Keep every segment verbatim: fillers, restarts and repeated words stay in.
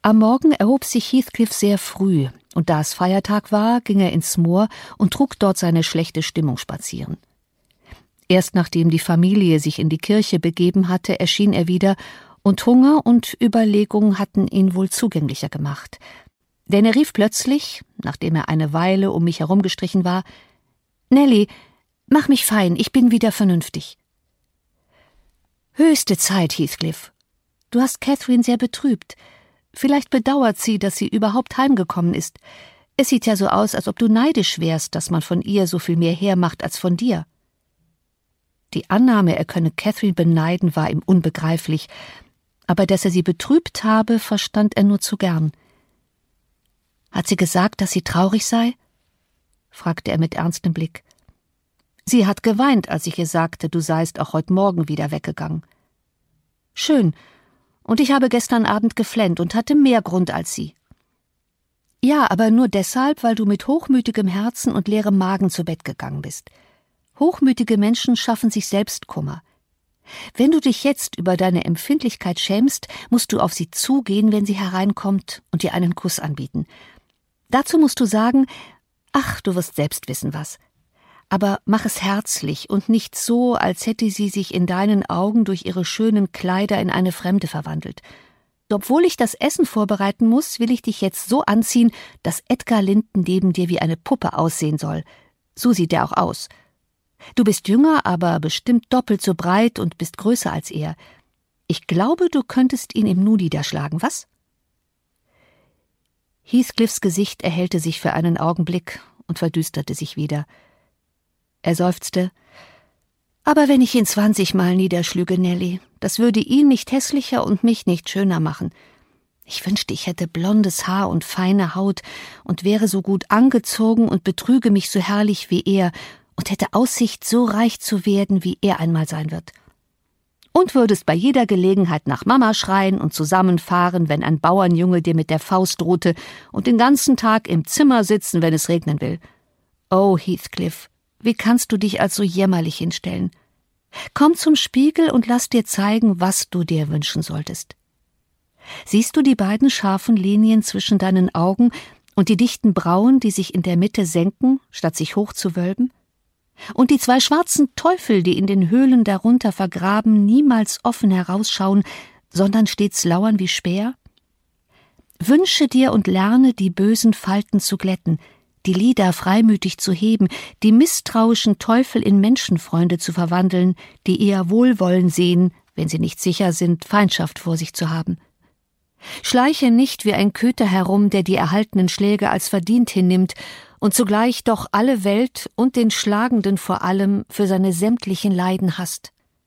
Am Morgen erhob sich Heathcliff sehr früh, und da es Feiertag war, ging er ins Moor und trug dort seine schlechte Stimmung spazieren. Erst nachdem die Familie sich in die Kirche begeben hatte, erschien er wieder, und Hunger und Überlegung hatten ihn wohl zugänglicher gemacht. Denn er rief plötzlich, nachdem er eine Weile um mich herumgestrichen war: »Nelly, mach mich fein, ich bin wieder vernünftig.« »Höchste Zeit, Heathcliff. Du hast Catherine sehr betrübt. Vielleicht bedauert sie, dass sie überhaupt heimgekommen ist. Es sieht ja so aus, als ob du neidisch wärst, dass man von ihr so viel mehr hermacht als von dir.« Die Annahme, er könne Catherine beneiden, war ihm unbegreiflich, aber dass er sie betrübt habe, verstand er nur zu gern. »Hat sie gesagt, dass sie traurig sei?« fragte er mit ernstem Blick. »Sie hat geweint, als ich ihr sagte, du seist auch heute Morgen wieder weggegangen.« »Schön. Und ich habe gestern Abend geflennt und hatte mehr Grund als sie.« »Ja, aber nur deshalb, weil du mit hochmütigem Herzen und leerem Magen zu Bett gegangen bist. Hochmütige Menschen schaffen sich selbst Kummer. Wenn du dich jetzt über deine Empfindlichkeit schämst, musst du auf sie zugehen, wenn sie hereinkommt, und ihr einen Kuss anbieten. Dazu musst du sagen: »Ach, du wirst selbst wissen was.« Aber mach es herzlich und nicht so, als hätte sie sich in deinen Augen durch ihre schönen Kleider in eine Fremde verwandelt. Obwohl ich das Essen vorbereiten muss, will ich dich jetzt so anziehen, dass Edgar Linton neben dir wie eine Puppe aussehen soll. So sieht er auch aus. Du bist jünger, aber bestimmt doppelt so breit und bist größer als er. Ich glaube, du könntest ihn im Nu niederschlagen, was?« Heathcliffs Gesicht erhellte sich für einen Augenblick und verdüsterte sich wieder. Er seufzte: »Aber wenn ich ihn zwanzigmal niederschlüge, Nelly, das würde ihn nicht hässlicher und mich nicht schöner machen. Ich wünschte, ich hätte blondes Haar und feine Haut und wäre so gut angezogen und betrüge mich so herrlich wie er und hätte Aussicht, so reich zu werden, wie er einmal sein wird. Und würdest bei jeder Gelegenheit nach Mama schreien und zusammenfahren, wenn ein Bauernjunge dir mit der Faust drohte, und den ganzen Tag im Zimmer sitzen, wenn es regnen will. Oh, Heathcliff, wie kannst du dich als so jämmerlich hinstellen? Komm zum Spiegel und lass dir zeigen, was du dir wünschen solltest. Siehst du die beiden scharfen Linien zwischen deinen Augen und die dichten Brauen, die sich in der Mitte senken, statt sich hochzuwölben? Und die zwei schwarzen Teufel, die in den Höhlen darunter vergraben, niemals offen herausschauen, sondern stets lauern wie Späher? Wünsche dir und lerne, die bösen Falten zu glätten, die Lider freimütig zu heben, die misstrauischen Teufel in Menschenfreunde zu verwandeln, die eher Wohlwollen sehen, wenn sie nicht sicher sind, Feindschaft vor sich zu haben. Schleiche nicht wie ein Köter herum, der die erhaltenen Schläge als verdient hinnimmt und zugleich doch alle Welt und den Schlagenden vor allem für seine sämtlichen Leiden hasst.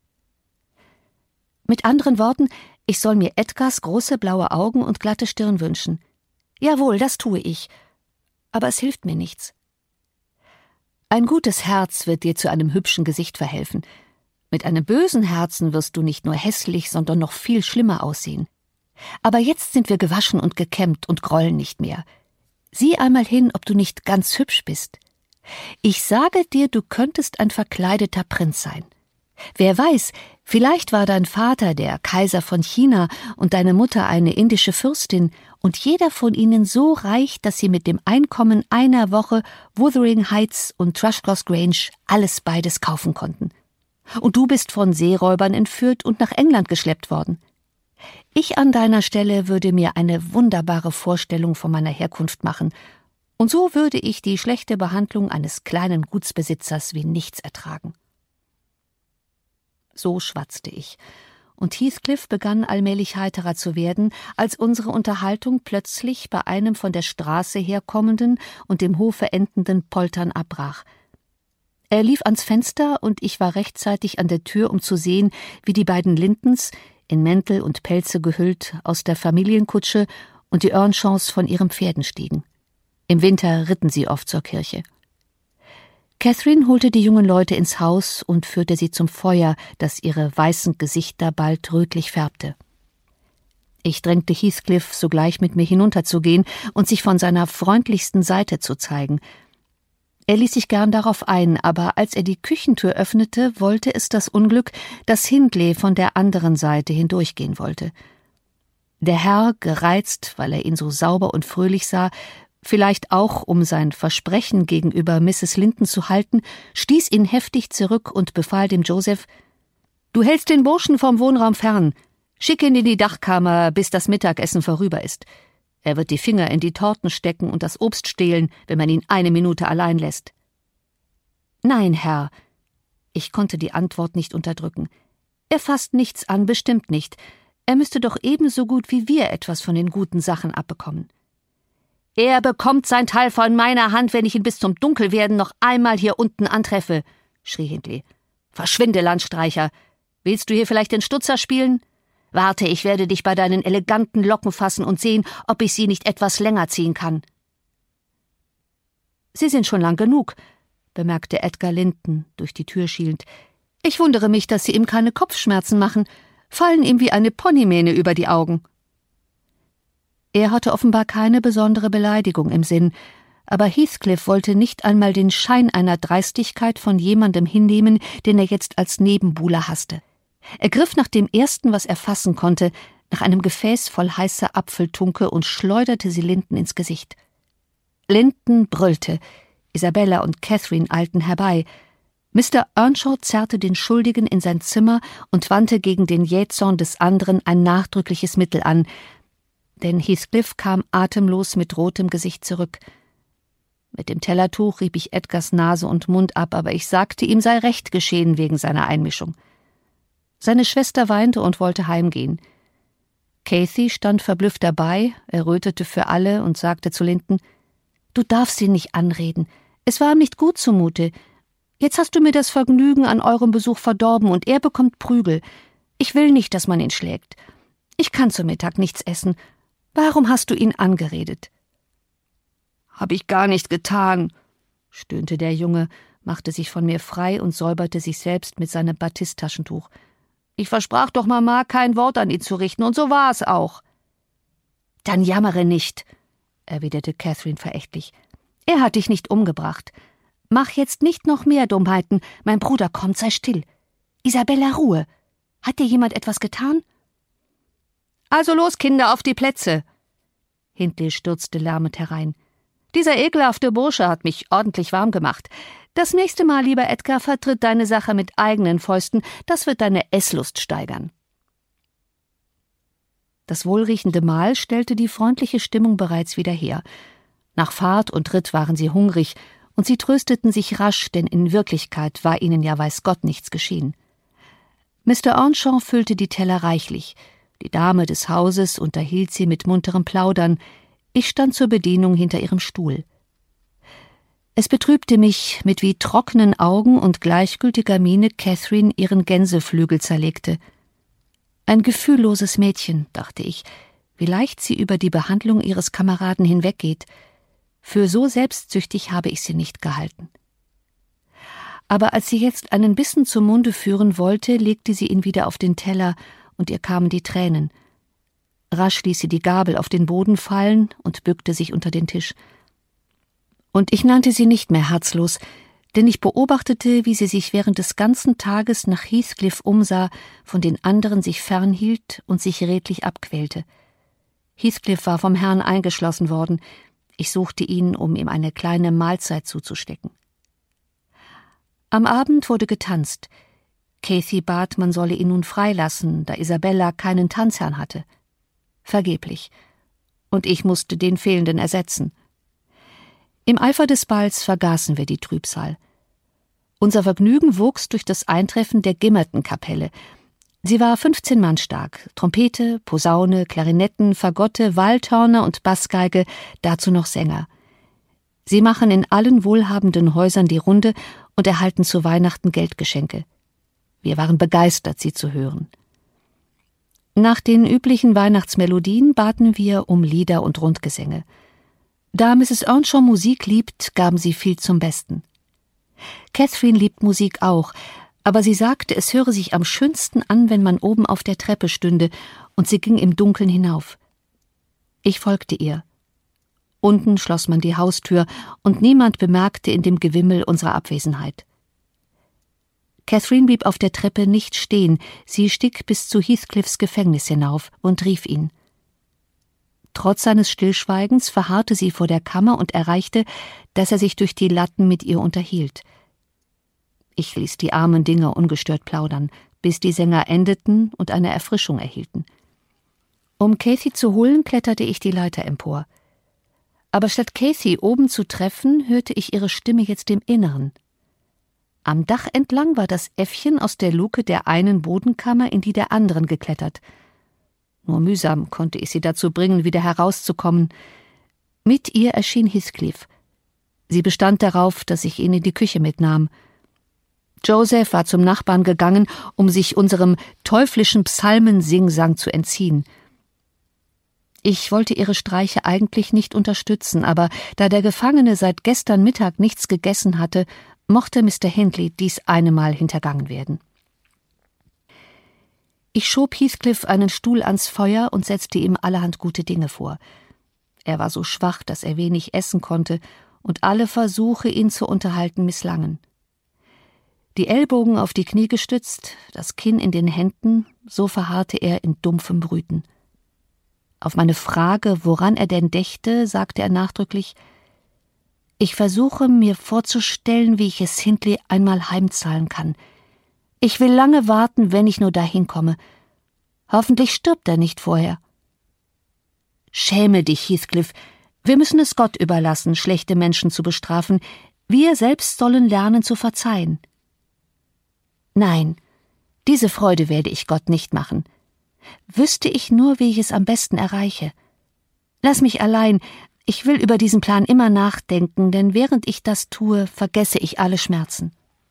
Mit anderen Worten, ich soll mir Edgars große blaue Augen und glatte Stirn wünschen. Jawohl, das tue ich. Aber es hilft mir nichts. Ein gutes Herz wird dir zu einem hübschen Gesicht verhelfen. Mit einem bösen Herzen wirst du nicht nur hässlich, sondern noch viel schlimmer aussehen. Aber jetzt sind wir gewaschen und gekämmt und grollen nicht mehr. Sieh einmal hin, ob du nicht ganz hübsch bist. Ich sage dir, du könntest ein verkleideter Prinz sein. Wer weiß, vielleicht war dein Vater der Kaiser von China und deine Mutter eine indische Fürstin und jeder von ihnen so reich, dass sie mit dem Einkommen einer Woche Wuthering Heights und Thrushcross Grange alles beides kaufen konnten. Und du bist von Seeräubern entführt und nach England geschleppt worden. Ich an deiner Stelle würde mir eine wunderbare Vorstellung von meiner Herkunft machen, und so würde ich die schlechte Behandlung eines kleinen Gutsbesitzers wie nichts ertragen. So schwatzte ich, und Heathcliff begann allmählich heiterer zu werden, als unsere Unterhaltung plötzlich bei einem von der Straße herkommenden und dem Hofe endenden Poltern abbrach. Er lief ans Fenster, und ich war rechtzeitig an der Tür, um zu sehen, wie die beiden Lintons, in Mäntel und Pelze gehüllt, aus der Familienkutsche und die Earnshaws von ihren Pferden stiegen. Im Winter ritten sie oft zur Kirche. Catherine holte die jungen Leute ins Haus und führte sie zum Feuer, das ihre weißen Gesichter bald rötlich färbte. Ich drängte Heathcliff, sogleich mit mir hinunterzugehen und sich von seiner freundlichsten Seite zu zeigen. Er ließ sich gern darauf ein, aber als er die Küchentür öffnete, wollte es das Unglück, dass Hindley von der anderen Seite hindurchgehen wollte. Der Herr, gereizt, weil er ihn so sauber und fröhlich sah, vielleicht auch, um sein Versprechen gegenüber Misses Linton zu halten, stieß ihn heftig zurück und befahl dem Joseph: »Du hältst den Burschen vom Wohnraum fern. Schick ihn in die Dachkammer, bis das Mittagessen vorüber ist. Er wird die Finger in die Torten stecken und das Obst stehlen, wenn man ihn eine Minute allein lässt.« »Nein, Herr.« Ich konnte die Antwort nicht unterdrücken. »Er fasst nichts an, bestimmt nicht. Er müsste doch ebenso gut wie wir etwas von den guten Sachen abbekommen.« »Er bekommt sein Teil von meiner Hand, wenn ich ihn bis zum Dunkelwerden noch einmal hier unten antreffe«, schrie Hindley. »Verschwinde, Landstreicher! Willst du hier vielleicht den Stutzer spielen? Warte, ich werde dich bei deinen eleganten Locken fassen und sehen, ob ich sie nicht etwas länger ziehen kann.« »Sie sind schon lang genug«, bemerkte Edgar Linton, durch die Tür schielend. »Ich wundere mich, dass Sie ihm keine Kopfschmerzen machen, fallen ihm wie eine Ponymähne über die Augen.« Er hatte offenbar keine besondere Beleidigung im Sinn, aber Heathcliff wollte nicht einmal den Schein einer Dreistigkeit von jemandem hinnehmen, den er jetzt als Nebenbuhler hasste. Er griff nach dem ersten, was er fassen konnte, nach einem Gefäß voll heißer Apfeltunke und schleuderte sie Linton ins Gesicht. Linton brüllte, Isabella und Catherine eilten herbei. Mister Earnshaw zerrte den Schuldigen in sein Zimmer und wandte gegen den Jähzorn des anderen ein nachdrückliches Mittel an, denn Heathcliff kam atemlos mit rotem Gesicht zurück. Mit dem Tellertuch rieb ich Edgars Nase und Mund ab, aber ich sagte, ihm sei recht geschehen wegen seiner Einmischung. Seine Schwester weinte und wollte heimgehen. Cathy stand verblüfft dabei, errötete für alle und sagte zu Linton: »Du darfst ihn nicht anreden. Es war ihm nicht gut zumute. Jetzt hast du mir das Vergnügen an eurem Besuch verdorben und er bekommt Prügel. Ich will nicht, dass man ihn schlägt. Ich kann zu Mittag nichts essen. Warum hast du ihn angeredet?« »Hab ich gar nicht getan«, stöhnte der Junge, machte sich von mir frei und säuberte sich selbst mit seinem Batisttaschentuch. »Ich versprach doch Mama, kein Wort an ihn zu richten, und so war es auch.« »Dann jammere nicht«, erwiderte Catherine verächtlich. »Er hat dich nicht umgebracht. Mach jetzt nicht noch mehr Dummheiten. Mein Bruder kommt, sei still. Isabella, Ruhe. Hat dir jemand etwas getan?« »Also los, Kinder, auf die Plätze!« Hindley stürzte lärmend herein. »Dieser ekelhafte Bursche hat mich ordentlich warm gemacht. Das nächste Mal, lieber Edgar, vertritt deine Sache mit eigenen Fäusten. Das wird deine Esslust steigern.« Das wohlriechende Mahl stellte die freundliche Stimmung bereits wieder her. Nach Fahrt und Ritt waren sie hungrig, und sie trösteten sich rasch, denn in Wirklichkeit war ihnen ja weiß Gott nichts geschehen. Mister Earnshaw füllte die Teller reichlich. Die Dame des Hauses unterhielt sie mit munterem Plaudern. Ich stand zur Bedienung hinter ihrem Stuhl. Es betrübte mich, mit wie trockenen Augen und gleichgültiger Miene Catherine ihren Gänseflügel zerlegte. Ein gefühlloses Mädchen, dachte ich, wie leicht sie über die Behandlung ihres Kameraden hinweggeht. Für so selbstsüchtig habe ich sie nicht gehalten. Aber als sie jetzt einen Bissen zum Munde führen wollte, legte sie ihn wieder auf den Teller, und ihr kamen die Tränen. Rasch ließ sie die Gabel auf den Boden fallen und bückte sich unter den Tisch. Und ich nannte sie nicht mehr herzlos, denn ich beobachtete, wie sie sich während des ganzen Tages nach Heathcliff umsah, von den anderen sich fernhielt und sich redlich abquälte. Heathcliff war vom Herrn eingeschlossen worden. Ich suchte ihn, um ihm eine kleine Mahlzeit zuzustecken. Am Abend wurde getanzt. Cathy bat, man solle ihn nun freilassen, da Isabella keinen Tanzherrn hatte. Vergeblich. Und ich musste den Fehlenden ersetzen. Im Eifer des Balls vergaßen wir die Trübsal. Unser Vergnügen wuchs durch das Eintreffen der Gimmerton-Kapelle. Sie war fünfzehn Mann stark, Trompete, Posaune, Klarinetten, Fagotte, Waldhörner und Bassgeige, dazu noch Sänger. Sie machen in allen wohlhabenden Häusern die Runde und erhalten zu Weihnachten Geldgeschenke. Wir waren begeistert, sie zu hören. Nach den üblichen Weihnachtsmelodien baten wir um Lieder und Rundgesänge. Da Misses Earnshaw Musik liebt, gaben sie viel zum Besten. Catherine liebt Musik auch, aber sie sagte, es höre sich am schönsten an, wenn man oben auf der Treppe stünde, und sie ging im Dunkeln hinauf. Ich folgte ihr. Unten schloss man die Haustür, und niemand bemerkte in dem Gewimmel unserer Abwesenheit. Catherine blieb auf der Treppe nicht stehen, sie stieg bis zu Heathcliffs Gefängnis hinauf und rief ihn. Trotz seines Stillschweigens verharrte sie vor der Kammer und erreichte, dass er sich durch die Latten mit ihr unterhielt. Ich ließ die armen Dinger ungestört plaudern, bis die Sänger endeten und eine Erfrischung erhielten. Um Cathy zu holen, kletterte ich die Leiter empor. Aber statt Cathy oben zu treffen, hörte ich ihre Stimme jetzt im Inneren. Am Dach entlang war das Äffchen aus der Luke der einen Bodenkammer in die der anderen geklettert. Nur mühsam konnte ich sie dazu bringen, wieder herauszukommen. Mit ihr erschien Heathcliff. Sie bestand darauf, dass ich ihn in die Küche mitnahm. Joseph war zum Nachbarn gegangen, um sich unserem teuflischen Psalmensingsang zu entziehen. Ich wollte ihre Streiche eigentlich nicht unterstützen, aber da der Gefangene seit gestern Mittag nichts gegessen hatte, mochte Mister Hindley dies eine Mal hintergangen werden. Ich schob Heathcliff einen Stuhl ans Feuer und setzte ihm allerhand gute Dinge vor. Er war so schwach, dass er wenig essen konnte, und alle Versuche, ihn zu unterhalten, misslangen. Die Ellbogen auf die Knie gestützt, das Kinn in den Händen, so verharrte er in dumpfem Brüten. Auf meine Frage, woran er denn dächte, sagte er nachdrücklich: »Ich versuche, mir vorzustellen, wie ich es Hindley einmal heimzahlen kann. Ich will lange warten, wenn ich nur dahin komme. Hoffentlich stirbt er nicht vorher.« »Schäme dich, Heathcliff. Wir müssen es Gott überlassen, schlechte Menschen zu bestrafen. Wir selbst sollen lernen zu verzeihen.« »Nein, diese Freude werde ich Gott nicht machen. Wüsste ich nur, wie ich es am besten erreiche. Lass mich allein, ich will über diesen Plan immer nachdenken, denn während ich das tue, vergesse ich alle Schmerzen.«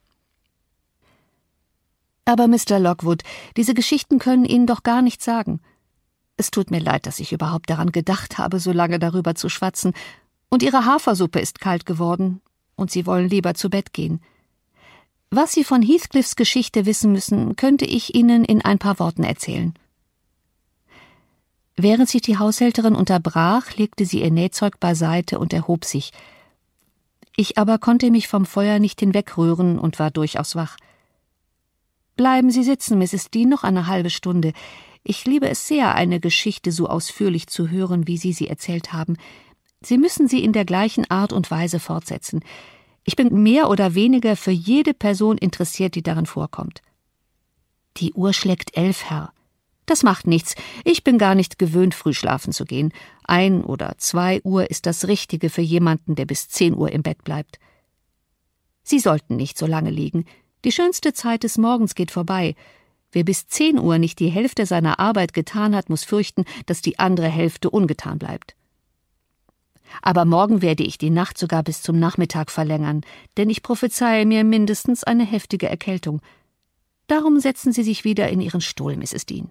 »Aber Mister Lockwood, diese Geschichten können Ihnen doch gar nichts sagen. Es tut mir leid, dass ich überhaupt daran gedacht habe, so lange darüber zu schwatzen. Und Ihre Hafersuppe ist kalt geworden, und Sie wollen lieber zu Bett gehen. Was Sie von Heathcliffs Geschichte wissen müssen, könnte ich Ihnen in ein paar Worten erzählen.« Während sich die Haushälterin unterbrach, legte sie ihr Nähzeug beiseite und erhob sich. Ich aber konnte mich vom Feuer nicht hinwegrühren und war durchaus wach. »Bleiben Sie sitzen, Misses Dean, noch eine halbe Stunde. Ich liebe es sehr, eine Geschichte so ausführlich zu hören, wie Sie sie erzählt haben. Sie müssen sie in der gleichen Art und Weise fortsetzen. Ich bin mehr oder weniger für jede Person interessiert, die darin vorkommt.« »Die Uhr schlägt elf, Herr.« »Das macht nichts. Ich bin gar nicht gewöhnt, früh schlafen zu gehen. Ein oder zwei Uhr ist das Richtige für jemanden, der bis zehn Uhr im Bett bleibt.« »Sie sollten nicht so lange liegen. Die schönste Zeit des Morgens geht vorbei. Wer bis zehn Uhr nicht die Hälfte seiner Arbeit getan hat, muss fürchten, dass die andere Hälfte ungetan bleibt.« »Aber morgen werde ich die Nacht sogar bis zum Nachmittag verlängern, denn ich prophezeie mir mindestens eine heftige Erkältung. Darum setzen Sie sich wieder in Ihren Stuhl, Misses Dean.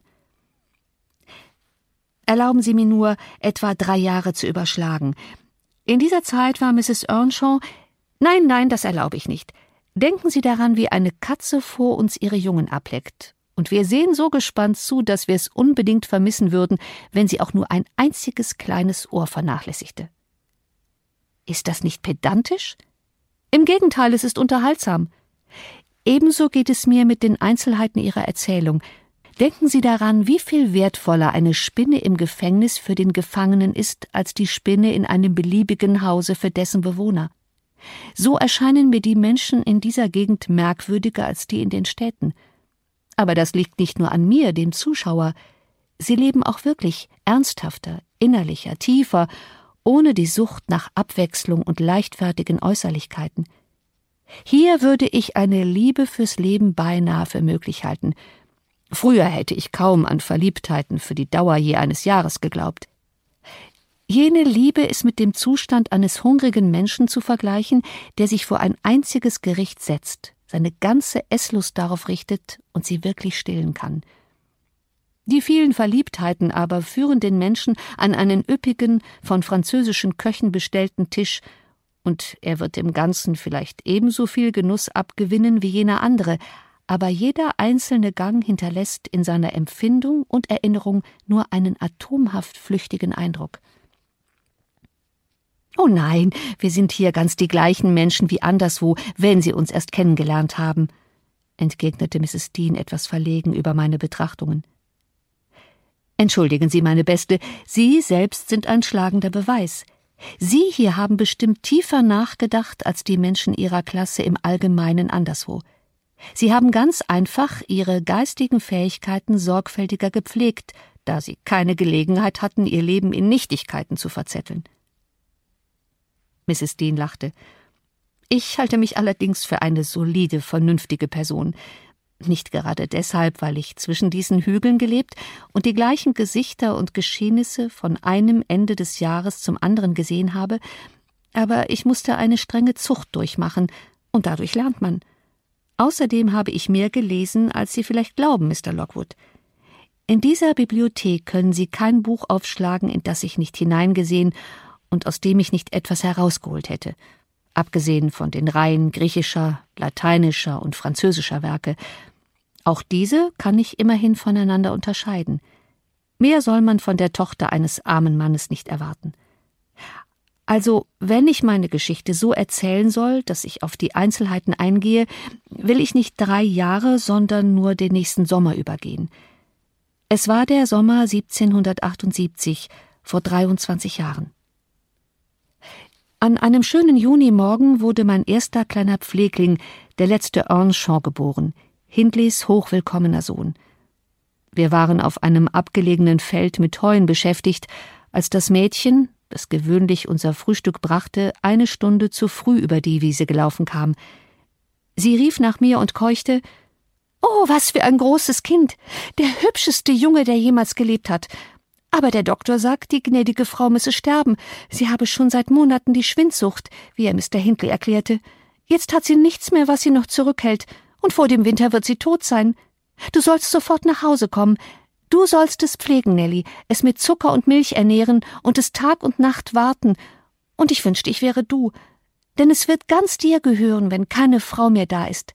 Erlauben Sie mir nur, etwa drei Jahre zu überschlagen. In dieser Zeit war Misses Earnshaw... Nein, nein, das erlaube ich nicht. Denken Sie daran, wie eine Katze vor uns ihre Jungen ableckt. Und wir sehen so gespannt zu, dass wir es unbedingt vermissen würden, wenn sie auch nur ein einziges kleines Ohr vernachlässigte.« Ist das nicht pedantisch? Im Gegenteil, es ist unterhaltsam. Ebenso geht es mir mit den Einzelheiten Ihrer Erzählung. Denken Sie daran, wie viel wertvoller eine Spinne im Gefängnis für den Gefangenen ist, als die Spinne in einem beliebigen Hause für dessen Bewohner. So erscheinen mir die Menschen in dieser Gegend merkwürdiger als die in den Städten. Aber das liegt nicht nur an mir, dem Zuschauer. Sie leben auch wirklich ernsthafter, innerlicher, tiefer, ohne die Sucht nach Abwechslung und leichtfertigen Äußerlichkeiten. Hier würde ich eine Liebe fürs Leben beinahe für möglich halten. Früher hätte ich kaum an Verliebtheiten für die Dauer je eines Jahres geglaubt. Jene Liebe ist mit dem Zustand eines hungrigen Menschen zu vergleichen, der sich vor ein einziges Gericht setzt, seine ganze Esslust darauf richtet und sie wirklich stillen kann. Die vielen Verliebtheiten aber führen den Menschen an einen üppigen, von französischen Köchen bestellten Tisch, und er wird dem Ganzen vielleicht ebenso viel Genuss abgewinnen wie jener andere, aber jeder einzelne Gang hinterlässt in seiner Empfindung und Erinnerung nur einen atomhaft flüchtigen Eindruck. »Oh nein, wir sind hier ganz die gleichen Menschen wie anderswo, wenn Sie uns erst kennengelernt haben«, entgegnete Misses Dean etwas verlegen über meine Betrachtungen. Entschuldigen Sie, meine Beste, Sie selbst sind ein schlagender Beweis. Sie hier haben bestimmt tiefer nachgedacht als die Menschen Ihrer Klasse im Allgemeinen anderswo. Sie haben ganz einfach Ihre geistigen Fähigkeiten sorgfältiger gepflegt, da Sie keine Gelegenheit hatten, Ihr Leben in Nichtigkeiten zu verzetteln. Misses Dean lachte. Ich halte mich allerdings für eine solide, vernünftige Person. Nicht gerade deshalb, weil ich zwischen diesen Hügeln gelebt und die gleichen Gesichter und Geschehnisse von einem Ende des Jahres zum anderen gesehen habe, aber ich musste eine strenge Zucht durchmachen, und dadurch lernt man. Außerdem habe ich mehr gelesen, als Sie vielleicht glauben, Mister Lockwood. In dieser Bibliothek können Sie kein Buch aufschlagen, in das ich nicht hineingesehen und aus dem ich nicht etwas herausgeholt hätte, abgesehen von den Reihen griechischer, lateinischer und französischer Werke. Auch diese kann ich immerhin voneinander unterscheiden. Mehr soll man von der Tochter eines armen Mannes nicht erwarten. Also, wenn ich meine Geschichte so erzählen soll, dass ich auf die Einzelheiten eingehe, will ich nicht drei Jahre, sondern nur den nächsten Sommer übergehen. Es war der Sommer siebzehnhundertachtundsiebzig, vor dreiundzwanzig Jahren. An einem schönen Junimorgen wurde mein erster kleiner Pflegling, der letzte Earnshaw, geboren, Hindleys hochwillkommener Sohn. Wir waren auf einem abgelegenen Feld mit Heuen beschäftigt, als das Mädchen, das gewöhnlich unser Frühstück brachte, eine Stunde zu früh über die Wiese gelaufen kam. Sie rief nach mir und keuchte: »Oh, was für ein großes Kind! Der hübscheste Junge, der jemals gelebt hat! Aber der Doktor sagt, die gnädige Frau müsse sterben. Sie habe schon seit Monaten die Schwindsucht, wie er Mister Hindley erklärte. Jetzt hat sie nichts mehr, was sie noch zurückhält, und vor dem Winter wird sie tot sein. Du sollst sofort nach Hause kommen. Du sollst es pflegen, Nelly, es mit Zucker und Milch ernähren und es Tag und Nacht warten. Und ich wünschte, ich wäre du, denn es wird ganz dir gehören, wenn keine Frau mehr da ist.«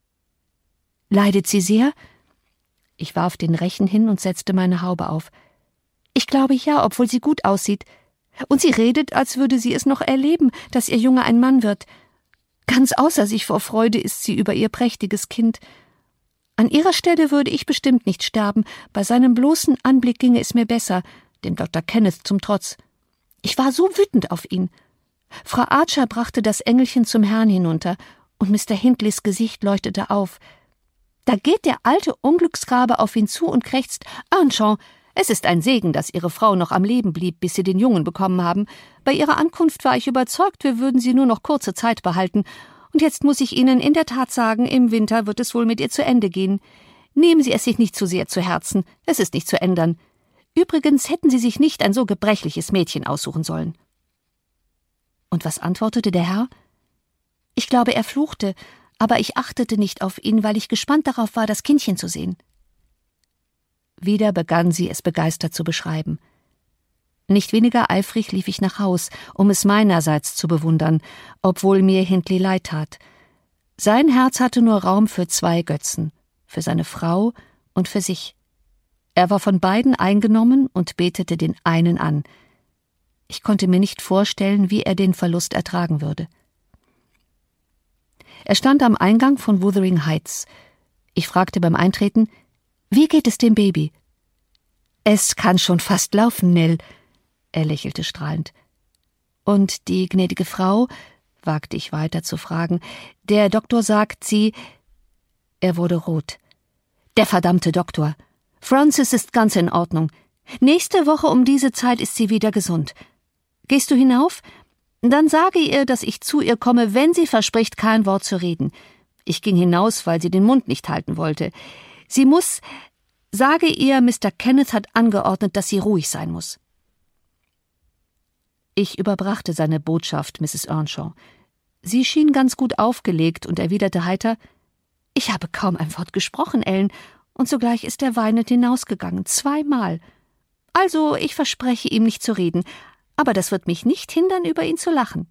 »Leidet sie sehr?« Ich warf den Rechen hin und setzte meine Haube auf. »Ich glaube ja, obwohl sie gut aussieht. Und sie redet, als würde sie es noch erleben, dass ihr Junge ein Mann wird. Ganz außer sich vor Freude ist sie über ihr prächtiges Kind. An ihrer Stelle würde ich bestimmt nicht sterben. Bei seinem bloßen Anblick ginge es mir besser, dem Doktor Kenneth zum Trotz. Ich war so wütend auf ihn. Frau Archer brachte das Engelchen zum Herrn hinunter, und Mister Hindleys Gesicht leuchtete auf. Da geht der alte Unglücksrabe auf ihn zu und krächzt: »Earnshaw, es ist ein Segen, dass Ihre Frau noch am Leben blieb, bis Sie den Jungen bekommen haben. Bei Ihrer Ankunft war ich überzeugt, wir würden Sie nur noch kurze Zeit behalten. Und jetzt muss ich Ihnen in der Tat sagen, im Winter wird es wohl mit ihr zu Ende gehen. Nehmen Sie es sich nicht zu sehr zu Herzen, es ist nicht zu ändern. Übrigens hätten Sie sich nicht ein so gebrechliches Mädchen aussuchen sollen.« Und was antwortete der Herr? Ich glaube, er fluchte, aber ich achtete nicht auf ihn, weil ich gespannt darauf war, das Kindchen zu sehen. Wieder begann sie, es begeistert zu beschreiben. Nicht weniger eifrig lief ich nach Haus, um es meinerseits zu bewundern, obwohl mir Hindley leid tat. Sein Herz hatte nur Raum für zwei Götzen, für seine Frau und für sich. Er war von beiden eingenommen und betete den einen an. Ich konnte mir nicht vorstellen, wie er den Verlust ertragen würde. Er stand am Eingang von Wuthering Heights. Ich fragte beim Eintreten: »Wie geht es dem Baby?« »Es kann schon fast laufen, Nell.« Er lächelte strahlend. »Und die gnädige Frau?« wagte ich weiter zu fragen. »Der Doktor sagt, sie...« Er wurde rot. »Der verdammte Doktor. Frances ist ganz in Ordnung. Nächste Woche um diese Zeit ist sie wieder gesund. Gehst du hinauf? Dann sage ihr, dass ich zu ihr komme, wenn sie verspricht, kein Wort zu reden. Ich ging hinaus, weil sie den Mund nicht halten wollte. Sie muss... Sage ihr, Mister Kenneth hat angeordnet, dass sie ruhig sein muss.« Ich überbrachte seine Botschaft Misses Earnshaw. Sie schien ganz gut aufgelegt und erwiderte heiter: »Ich habe kaum ein Wort gesprochen, Ellen, und sogleich ist er weinend hinausgegangen, zweimal. Also, ich verspreche ihm nicht zu reden, aber das wird mich nicht hindern, über ihn zu lachen.«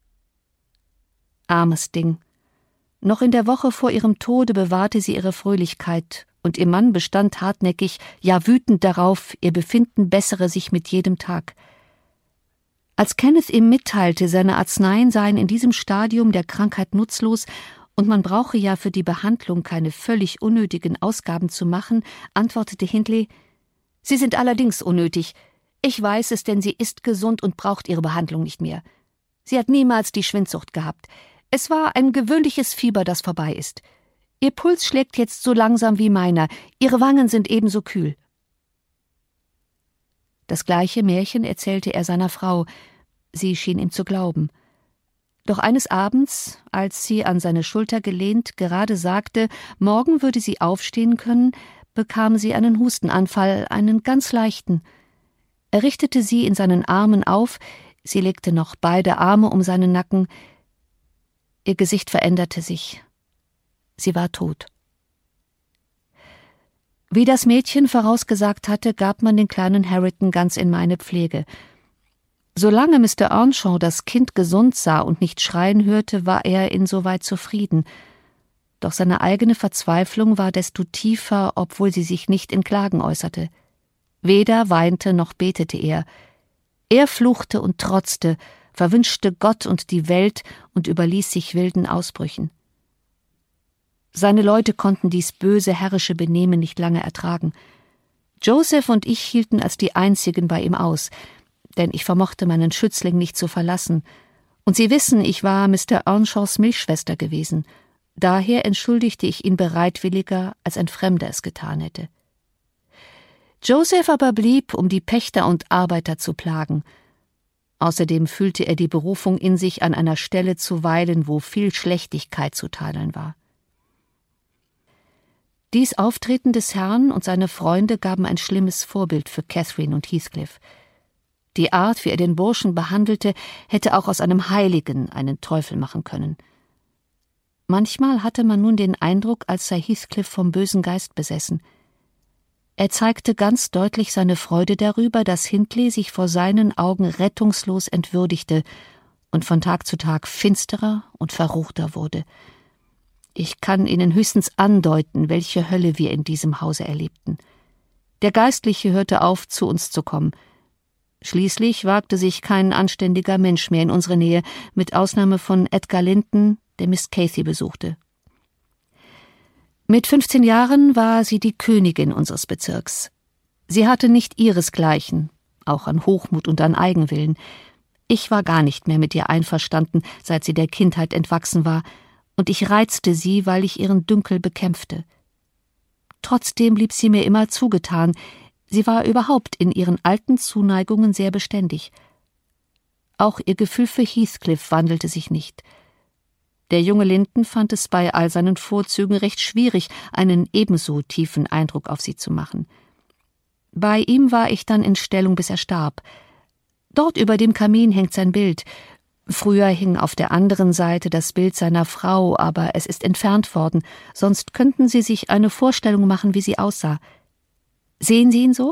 Armes Ding. Noch in der Woche vor ihrem Tode bewahrte sie ihre Fröhlichkeit, und ihr Mann bestand hartnäckig, ja wütend darauf, ihr Befinden bessere sich mit jedem Tag. Als Kenneth ihm mitteilte, seine Arzneien seien in diesem Stadium der Krankheit nutzlos und man brauche ja für die Behandlung keine völlig unnötigen Ausgaben zu machen, antwortete Hindley: »Sie sind allerdings unnötig. Ich weiß es, denn sie ist gesund und braucht ihre Behandlung nicht mehr. Sie hat niemals die Schwindsucht gehabt. Es war ein gewöhnliches Fieber, das vorbei ist. Ihr Puls schlägt jetzt so langsam wie meiner. Ihre Wangen sind ebenso kühl.« Das gleiche Märchen erzählte er seiner Frau. Sie schien ihm zu glauben. Doch eines Abends, als sie an seine Schulter gelehnt gerade sagte, morgen würde sie aufstehen können, bekam sie einen Hustenanfall, einen ganz leichten. Er richtete sie in seinen Armen auf, sie legte noch beide Arme um seinen Nacken. Ihr Gesicht veränderte sich. Sie war tot. Wie das Mädchen vorausgesagt hatte, gab man den kleinen Harrington ganz in meine Pflege. Solange Mister Earnshaw das Kind gesund sah und nicht schreien hörte, war er insoweit zufrieden. Doch seine eigene Verzweiflung war desto tiefer, obwohl sie sich nicht in Klagen äußerte. Weder weinte noch betete er. Er fluchte und trotzte, verwünschte Gott und die Welt und überließ sich wilden Ausbrüchen. Seine Leute konnten dies böse, herrische Benehmen nicht lange ertragen. Joseph und ich hielten als die einzigen bei ihm aus, denn ich vermochte meinen Schützling nicht zu verlassen. Und Sie wissen, ich war Mister Earnshaws Milchschwester gewesen. Daher entschuldigte ich ihn bereitwilliger, als ein Fremder es getan hätte. Joseph aber blieb, um die Pächter und Arbeiter zu plagen. Außerdem fühlte er die Berufung in sich, an einer Stelle zu weilen, wo viel Schlechtigkeit zu tadeln war. Dies Auftreten des Herrn und seine Freunde gaben ein schlimmes Vorbild für Catherine und Heathcliff. Die Art, wie er den Burschen behandelte, hätte auch aus einem Heiligen einen Teufel machen können. Manchmal hatte man nun den Eindruck, als sei Heathcliff vom bösen Geist besessen. Er zeigte ganz deutlich seine Freude darüber, dass Hindley sich vor seinen Augen rettungslos entwürdigte und von Tag zu Tag finsterer und verruchter wurde. Ich kann Ihnen höchstens andeuten, welche Hölle wir in diesem Hause erlebten. Der Geistliche hörte auf, zu uns zu kommen. Schließlich wagte sich kein anständiger Mensch mehr in unsere Nähe, mit Ausnahme von Edgar Linton, der Miss Cathy besuchte. Mit fünfzehn Jahren war sie die Königin unseres Bezirks. Sie hatte nicht ihresgleichen, auch an Hochmut und an Eigenwillen. Ich war gar nicht mehr mit ihr einverstanden, seit sie der Kindheit entwachsen war, und ich reizte sie, weil ich ihren Dünkel bekämpfte. Trotzdem blieb sie mir immer zugetan. Sie war überhaupt in ihren alten Zuneigungen sehr beständig. Auch ihr Gefühl für Heathcliff wandelte sich nicht. Der junge Linton fand es bei all seinen Vorzügen recht schwierig, einen ebenso tiefen Eindruck auf sie zu machen. Bei ihm war ich dann in Stellung, bis er starb. Dort über dem Kamin hängt sein Bild. Früher hing auf der anderen Seite das Bild seiner Frau, aber es ist entfernt worden, sonst könnten Sie sich eine Vorstellung machen, wie sie aussah. Sehen Sie ihn so?«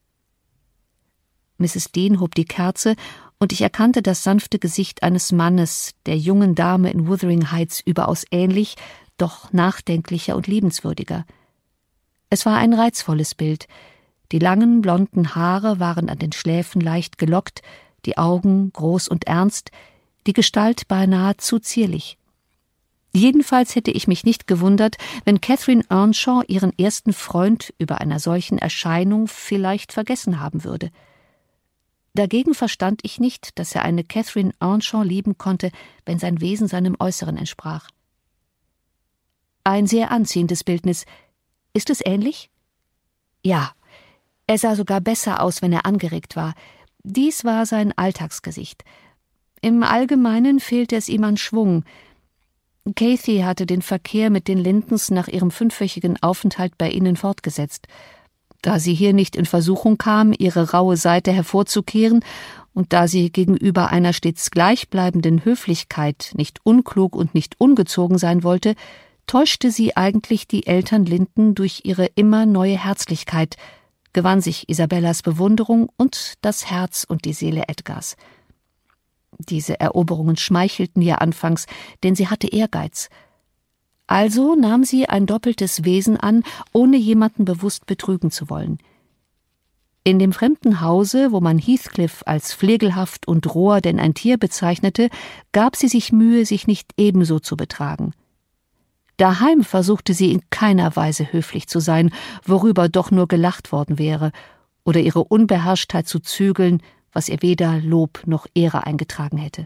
Misses Dean hob die Kerze, und ich erkannte das sanfte Gesicht eines Mannes, der jungen Dame in Wuthering Heights überaus ähnlich, doch nachdenklicher und liebenswürdiger. Es war ein reizvolles Bild. Die langen, blonden Haare waren an den Schläfen leicht gelockt, die Augen groß und ernst, die Gestalt beinahe zu zierlich. Jedenfalls hätte ich mich nicht gewundert, wenn Catherine Earnshaw ihren ersten Freund über einer solchen Erscheinung vielleicht vergessen haben würde. Dagegen verstand ich nicht, dass er eine Catherine Earnshaw lieben konnte, wenn sein Wesen seinem Äußeren entsprach. Ein sehr anziehendes Bildnis. Ist es ähnlich? Ja, er sah sogar besser aus, wenn er angeregt war. Dies war sein Alltagsgesicht. Im Allgemeinen fehlte es ihm an Schwung. Cathy hatte den Verkehr mit den Lintons nach ihrem fünfwöchigen Aufenthalt bei ihnen fortgesetzt. Da sie hier nicht in Versuchung kam, ihre raue Seite hervorzukehren, und da sie gegenüber einer stets gleichbleibenden Höflichkeit nicht unklug und nicht ungezogen sein wollte, täuschte sie eigentlich die Eltern Linton durch ihre immer neue Herzlichkeit, gewann sich Isabellas Bewunderung und das Herz und die Seele Edgars. Diese Eroberungen schmeichelten ihr anfangs, denn sie hatte Ehrgeiz. Also nahm sie ein doppeltes Wesen an, ohne jemanden bewusst betrügen zu wollen. In dem fremden Hause, wo man Heathcliff als pflegelhaft und roher denn ein Tier bezeichnete, gab sie sich Mühe, sich nicht ebenso zu betragen. Daheim versuchte sie in keiner Weise höflich zu sein, worüber doch nur gelacht worden wäre, oder ihre Unbeherrschtheit zu zügeln, was ihr weder Lob noch Ehre eingetragen hätte.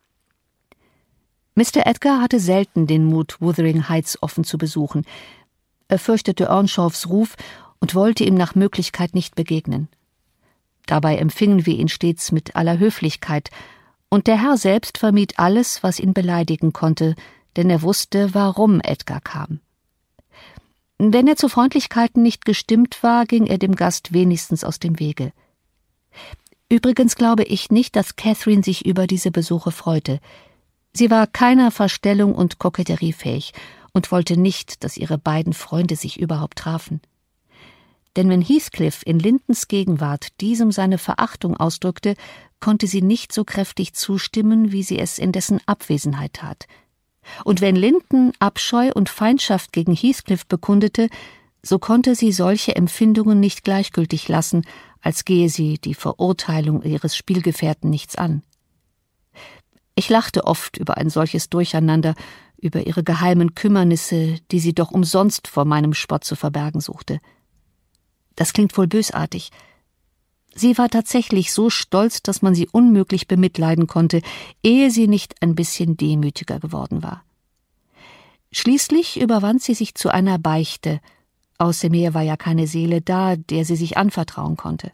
Mister Edgar hatte selten den Mut, Wuthering Heights offen zu besuchen. Er fürchtete Earnshaws Ruf und wollte ihm nach Möglichkeit nicht begegnen. Dabei empfingen wir ihn stets mit aller Höflichkeit, und der Herr selbst vermied alles, was ihn beleidigen konnte, denn er wusste, warum Edgar kam. Wenn er zu Freundlichkeiten nicht gestimmt war, ging er dem Gast wenigstens aus dem Wege. Übrigens glaube ich nicht, dass Catherine sich über diese Besuche freute. Sie war keiner Verstellung und Koketterie fähig und wollte nicht, dass ihre beiden Freunde sich überhaupt trafen. Denn wenn Heathcliff in Lindons Gegenwart diesem seine Verachtung ausdrückte, konnte sie nicht so kräftig zustimmen, wie sie es in dessen Abwesenheit tat. Und wenn Lindon Abscheu und Feindschaft gegen Heathcliff bekundete, so konnte sie solche Empfindungen nicht gleichgültig lassen, als gehe sie die Verurteilung ihres Spielgefährten nichts an. Ich lachte oft über ein solches Durcheinander, über ihre geheimen Kümmernisse, die sie doch umsonst vor meinem Spott zu verbergen suchte. Das klingt wohl bösartig. Sie war tatsächlich so stolz, dass man sie unmöglich bemitleiden konnte, ehe sie nicht ein bisschen demütiger geworden war. Schließlich überwand sie sich zu einer Beichte. Außer mir war ja keine Seele da, der sie sich anvertrauen konnte.